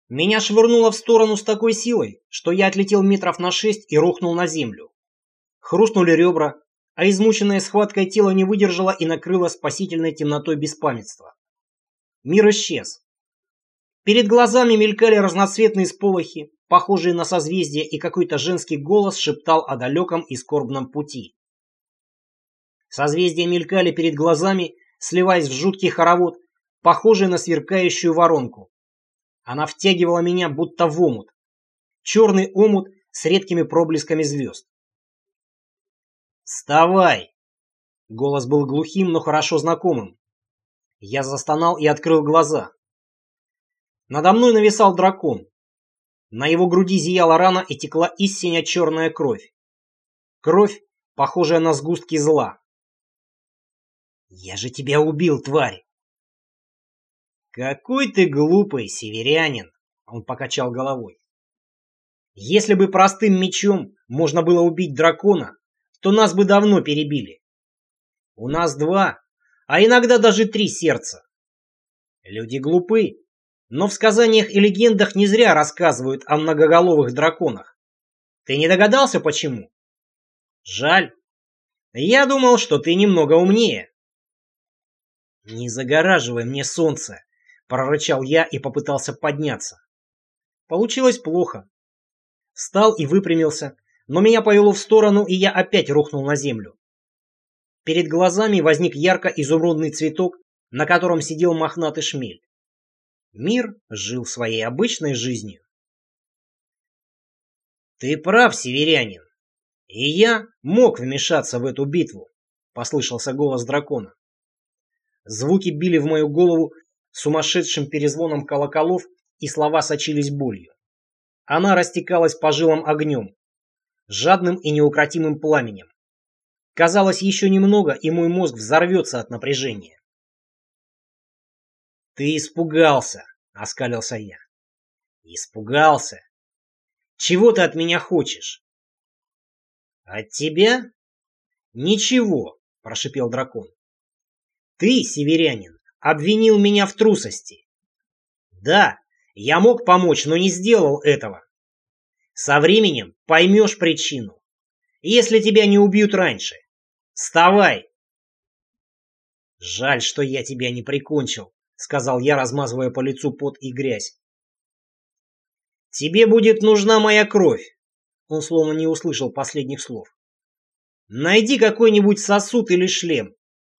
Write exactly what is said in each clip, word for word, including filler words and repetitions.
Меня швырнуло в сторону с такой силой, что я отлетел метров на шесть и рухнул на землю. Хрустнули ребра, а измученное схваткой тело не выдержало и накрыло спасительной темнотой беспамятства. Мир исчез. Перед глазами мелькали разноцветные сполохи, похожие на созвездия, и какой-то женский голос шептал о далеком и скорбном пути. Созвездия мелькали перед глазами, сливаясь в жуткий хоровод, похожий на сверкающую воронку. Она втягивала меня, будто в омут. Черный омут с редкими проблесками звезд. «Вставай!» Голос был глухим, но хорошо знакомым. Я застонал и открыл глаза. Надо мной нависал дракон. На его груди зияла рана и текла истинно черная кровь. Кровь, похожая на сгустки зла. «Я же тебя убил, тварь!» «Какой ты глупый, северянин!» Он покачал головой. «Если бы простым мечом можно было убить дракона, то нас бы давно перебили. У нас два, а иногда даже три сердца. Люди глупы, но в сказаниях и легендах не зря рассказывают о многоголовых драконах. Ты не догадался, почему? Жаль. Я думал, что ты немного умнее». «Не загораживай мне солнце!» — прорычал я и попытался подняться. Получилось плохо. Встал и выпрямился, но меня повело в сторону, и я опять рухнул на землю. Перед глазами возник ярко-изумрудный цветок, на котором сидел мохнатый шмель. Мир жил своей обычной жизнью. «Ты прав, северянин, и я мог вмешаться в эту битву», — послышался голос дракона. Звуки били в мою голову сумасшедшим перезвоном колоколов, и слова сочились болью. Она растекалась по жилам огнем, жадным и неукротимым пламенем. Казалось, еще немного, и мой мозг взорвется от напряжения. «Ты испугался», — оскалился я. «Испугался? Чего ты от меня хочешь?» «От тебя? Ничего», — прошипел дракон. «Ты, северянин, обвинил меня в трусости. Да, я мог помочь, но не сделал этого. Со временем поймешь причину, если тебя не убьют раньше. Вставай!» «Жаль, что я тебя не прикончил», — сказал я, размазывая по лицу пот и грязь. «Тебе будет нужна моя кровь», — он словно не услышал последних слов. «Найди какой-нибудь сосуд или шлем».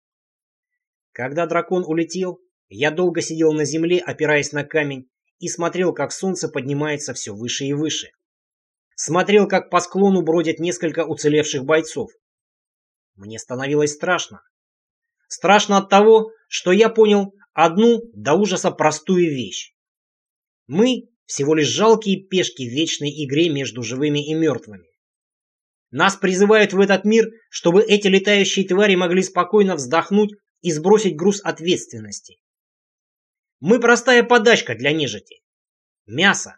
Когда дракон улетел, я долго сидел на земле, опираясь на камень, и смотрел, как солнце поднимается все выше и выше. Смотрел, как по склону бродят несколько уцелевших бойцов. Мне становилось страшно. Страшно от того, что я понял одну до ужаса простую вещь. Мы всего лишь жалкие пешки в вечной игре между живыми и мертвыми. Нас призывают в этот мир, чтобы эти летающие твари могли спокойно вздохнуть и сбросить груз ответственности. Мы простая подачка для нежити. Мясо.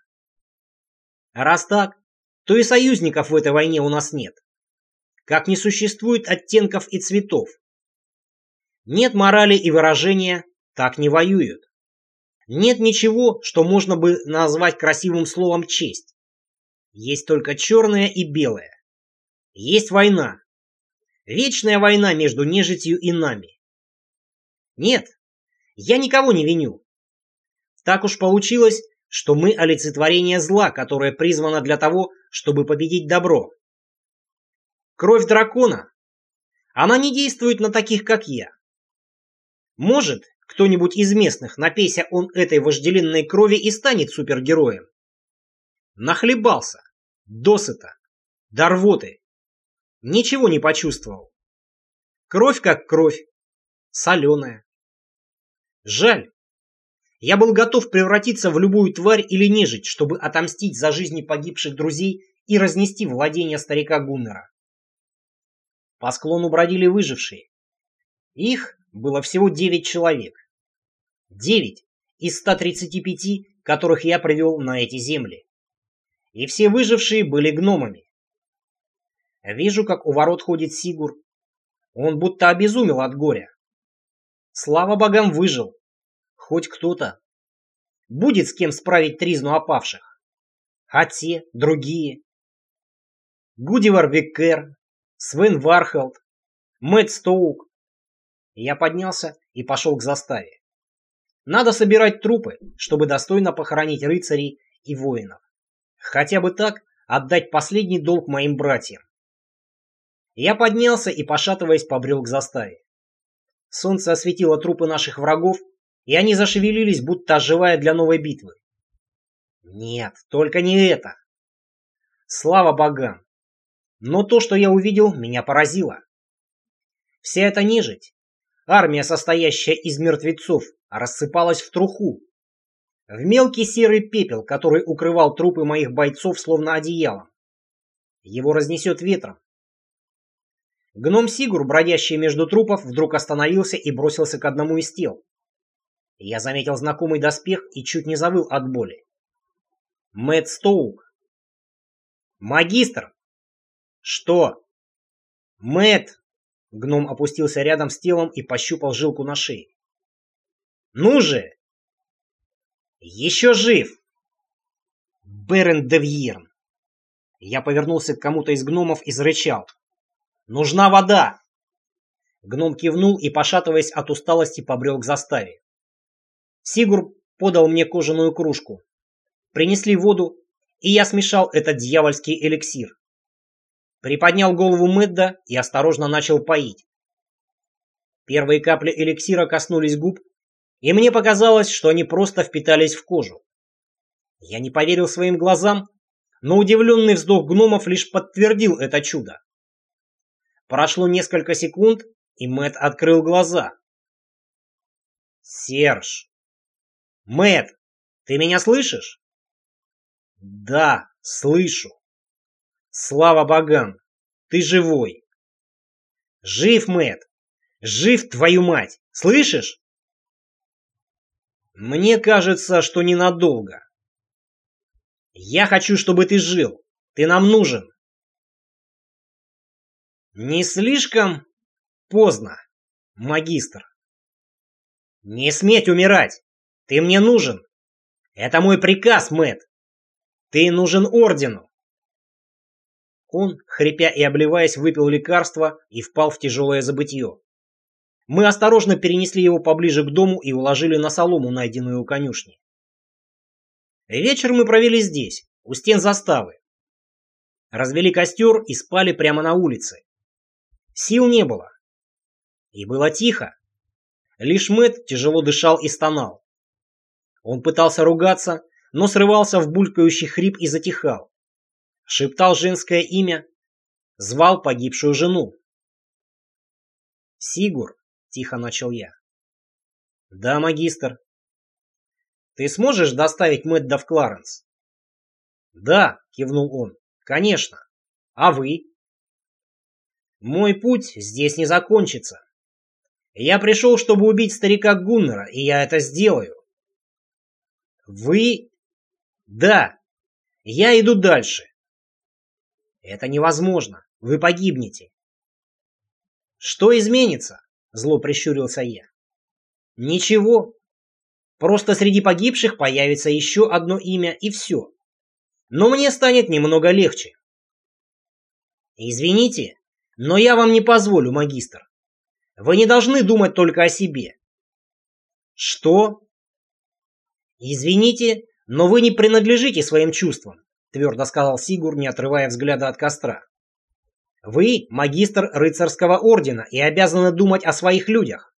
А раз так, то и союзников в этой войне у нас нет. Как не существует оттенков и цветов. Нет морали и выражения, так не воюют. Нет ничего, что можно бы назвать красивым словом «честь». Есть только черное и белое. Есть война. Вечная война между нежитью и нами. Нет, я никого не виню. Так уж получилось, что мы олицетворение зла, которое призвано для того, чтобы победить добро. Кровь дракона. Она не действует на таких, как я. Может, кто-нибудь из местных, напейся он этой вожделенной крови, и станет супергероем. Нахлебался. Досыта. До рвоты. Ничего не почувствовал. Кровь как кровь. Соленая. Жаль. Я был готов превратиться в любую тварь или нежить, чтобы отомстить за жизни погибших друзей и разнести владения старика Гуннера. По склону бродили выжившие. Их было всего девять человек. Девять из ста тридцати пяти, которых я привел на эти земли. И все выжившие были гномами. Вижу, как у ворот ходит Сигур. Он будто обезумел от горя. Слава богам, выжил. Хоть кто-то. будет с кем справить тризну опавших. А те, другие. Гудивар Виккер, Свен Вархолд, Мэтт Стоук. Я поднялся и пошел к заставе. Надо собирать трупы, чтобы достойно похоронить рыцарей и воинов. Хотя бы так отдать последний долг моим братьям. Я поднялся и, пошатываясь, побрел к заставе. Солнце осветило трупы наших врагов, и они зашевелились, будто оживая для новой битвы. Нет, только не это. Слава богам! Но то, что я увидел, меня поразило. Вся эта нежить, армия, состоящая из мертвецов, рассыпалась в труху. В мелкий серый пепел, который укрывал трупы моих бойцов словно одеялом. Его разнесет ветром. Гном Сигур, бродящий между трупов, вдруг остановился и бросился к одному из тел. Я заметил знакомый доспех и чуть не завыл от боли. Мэтт Стоук. Магистр! Что? Мэтт! Гном опустился рядом с телом и пощупал жилку на шее. Ну же! Еще жив! Берен де Вьерн. Я повернулся к кому-то из гномов и зарычал. Нужна вода! Гном кивнул и, пошатываясь от усталости, побрел к заставе. Сигур подал мне кожаную кружку. Принесли воду, и я смешал этот дьявольский эликсир. Приподнял голову Мэдда и осторожно начал поить. Первые капли эликсира коснулись губ, и мне показалось, что они просто впитались в кожу. Я не поверил своим глазам, но удивленный вздох гномов лишь подтвердил это чудо. Прошло несколько секунд, и Мэтт открыл глаза. «Серж! Мэтт, ты меня слышишь?» «Да, слышу. Слава богам, ты живой!» «Жив, Мэтт! Жив, твою мать! Слышишь?» «Мне кажется, что ненадолго. Я хочу, чтобы ты жил. Ты нам нужен». «Не слишком поздно, магистр?» «Не сметь умирать! Ты мне нужен! Это мой приказ, Мэтт! Ты нужен ордену!» Он, хрипя и обливаясь, выпил лекарство и впал в тяжелое забытье. Мы осторожно перенесли его поближе к дому и уложили на солому, найденную у конюшни. Вечер мы провели здесь, у стен заставы. Развели костер и спали прямо на улице. Сил не было. И было тихо. Лишь Мэтт тяжело дышал и стонал. Он пытался ругаться, но срывался в булькающий хрип и затихал. Шептал женское имя, звал погибшую жену. «Сигур», — тихо начал я. «Да, магистр». «Ты сможешь доставить Мэтта в Кларенс?» «Да», — кивнул он, — «конечно. А вы?» «Мой путь здесь не закончится. Я пришел, чтобы убить старика Гуннера, и я это сделаю». «Вы?» «Да. Я иду дальше». «Это невозможно. Вы погибнете». «Что изменится?» — зло прищурился я. «Ничего. Просто среди погибших появится еще одно имя, и все. Но мне станет немного легче». «Извините, но я вам не позволю, магистр. Вы не должны думать только о себе». «Что?» «Извините, но вы не принадлежите своим чувствам», — твердо сказал Сигур, не отрывая взгляда от костра. «Вы магистр рыцарского ордена и обязаны думать о своих людях».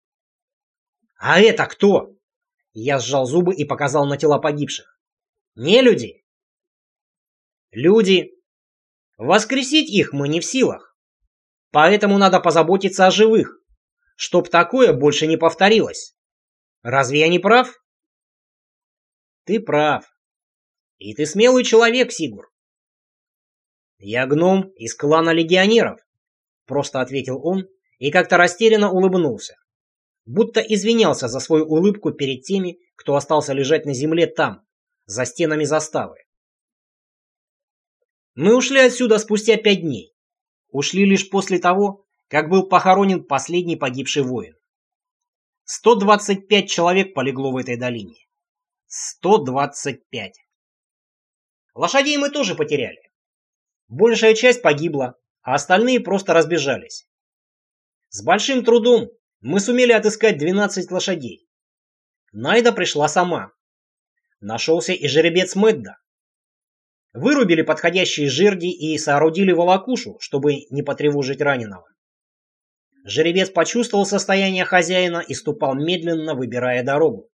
«А это кто?» Я сжал зубы и показал на тела погибших. «Не люди?» «Люди. Воскресить их мы не в силах. Поэтому надо позаботиться о живых, чтоб такое больше не повторилось. Разве я не прав?» «Ты прав. И ты смелый человек, Сигур». «Я гном из клана легионеров», — просто ответил он и как-то растерянно улыбнулся, будто извинялся за свою улыбку перед теми, кто остался лежать на земле там, за стенами заставы. Мы ушли отсюда спустя пять дней. Ушли лишь после того, как был похоронен последний погибший воин. сто двадцать пять человек полегло в этой долине. сто двадцать пять. Лошадей мы тоже потеряли. Большая часть погибла, а остальные просто разбежались. С большим трудом мы сумели отыскать двенадцать лошадей. Найда пришла сама. Нашелся и жеребец Мэдда. Вырубили подходящие жерди и соорудили волокушу, чтобы не потревожить раненого. Жеребец почувствовал состояние хозяина и ступал медленно, выбирая дорогу.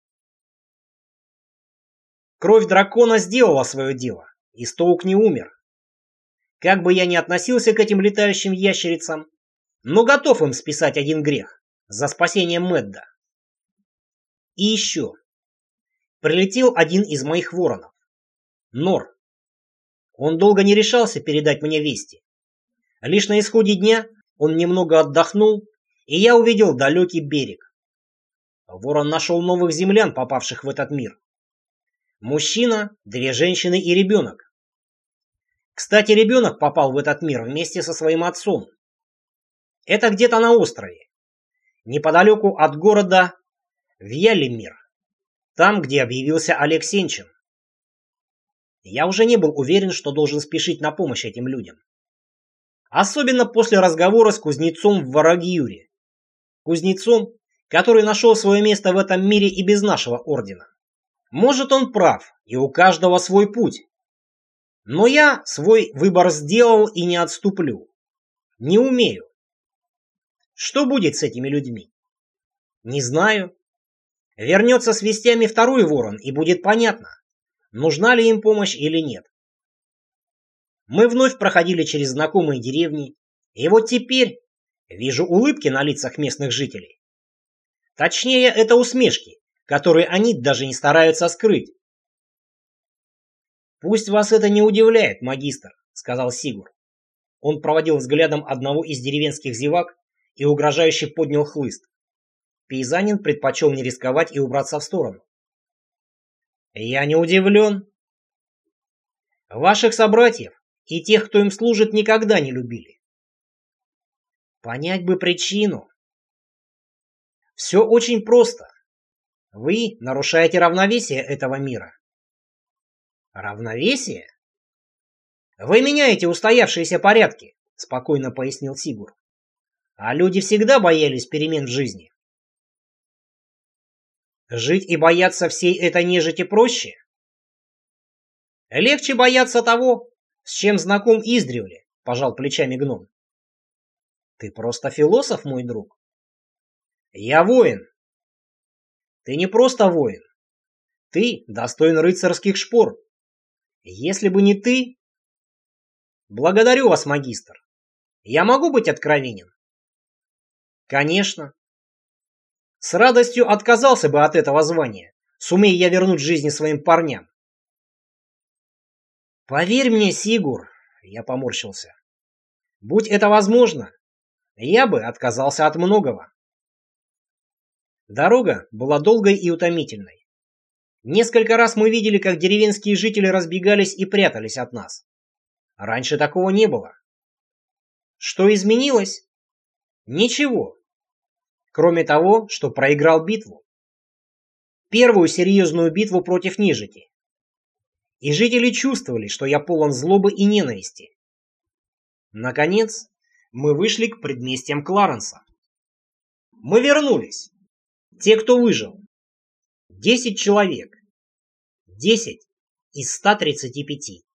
Кровь дракона сделала свое дело, и Стоук не умер. Как бы я ни относился к этим летающим ящерицам, но готов им списать один грех за спасение Мэдда. И еще. Прилетел один из моих воронов. Нор. Он долго не решался передать мне вести. Лишь на исходе дня он немного отдохнул, и я увидел далекий берег. Ворон нашел новых землян, попавших в этот мир. Мужчина, две женщины и ребенок. Кстати, ребенок попал в этот мир вместе со своим отцом. Это где-то на острове, неподалеку от города Вьялимир, там, где объявился Олег Сенчин. Я уже не был уверен, что должен спешить на помощь этим людям. Особенно после разговора с кузнецом в Варагьюре. Кузнецом, который нашел свое место в этом мире и без нашего ордена. Может, он прав, и у каждого свой путь. Но я свой выбор сделал и не отступлю. Не умею. Что будет с этими людьми? Не знаю. Вернется с вестями второй ворон, и будет понятно, нужна ли им помощь или нет. Мы вновь проходили через знакомые деревни, и вот теперь вижу улыбки на лицах местных жителей. Точнее, это усмешки, которые они даже не стараются скрыть. «Пусть вас это не удивляет, магистр», — сказал Сигур. Он проводил взглядом одного из деревенских зевак и угрожающе поднял хлыст. Пейзанин предпочел не рисковать и убраться в сторону. «Я не удивлен. Ваших собратьев и тех, кто им служит, никогда не любили. Понять бы причину. Все очень просто. Вы нарушаете равновесие этого мира». «Равновесие? Вы меняете устоявшиеся порядки», — спокойно пояснил Сигур. «А люди всегда боялись перемен в жизни». «Жить и бояться всей этой нежити проще? Легче бояться того, с чем знаком издревле», — пожал плечами гном. «Ты просто философ, мой друг». «Я воин». «Ты не просто воин. Ты достоин рыцарских шпор. Если бы не ты...» «Благодарю вас, магистр. Я могу быть откровенен?» «Конечно. С радостью отказался бы от этого звания, сумея я вернуть жизни своим парням». «Поверь мне, Сигур», — я поморщился, — «будь это возможно, я бы отказался от многого». Дорога была долгой и утомительной. Несколько раз мы видели, как деревенские жители разбегались и прятались от нас. Раньше такого не было. Что изменилось? Ничего. Кроме того, что проиграл битву. Первую серьезную битву против нежити. И жители чувствовали, что я полон злобы и ненависти. Наконец, мы вышли к предместьям Кларенса. Мы вернулись. Те, кто выжил. Десять человек. Десять из ста тридцати пяти.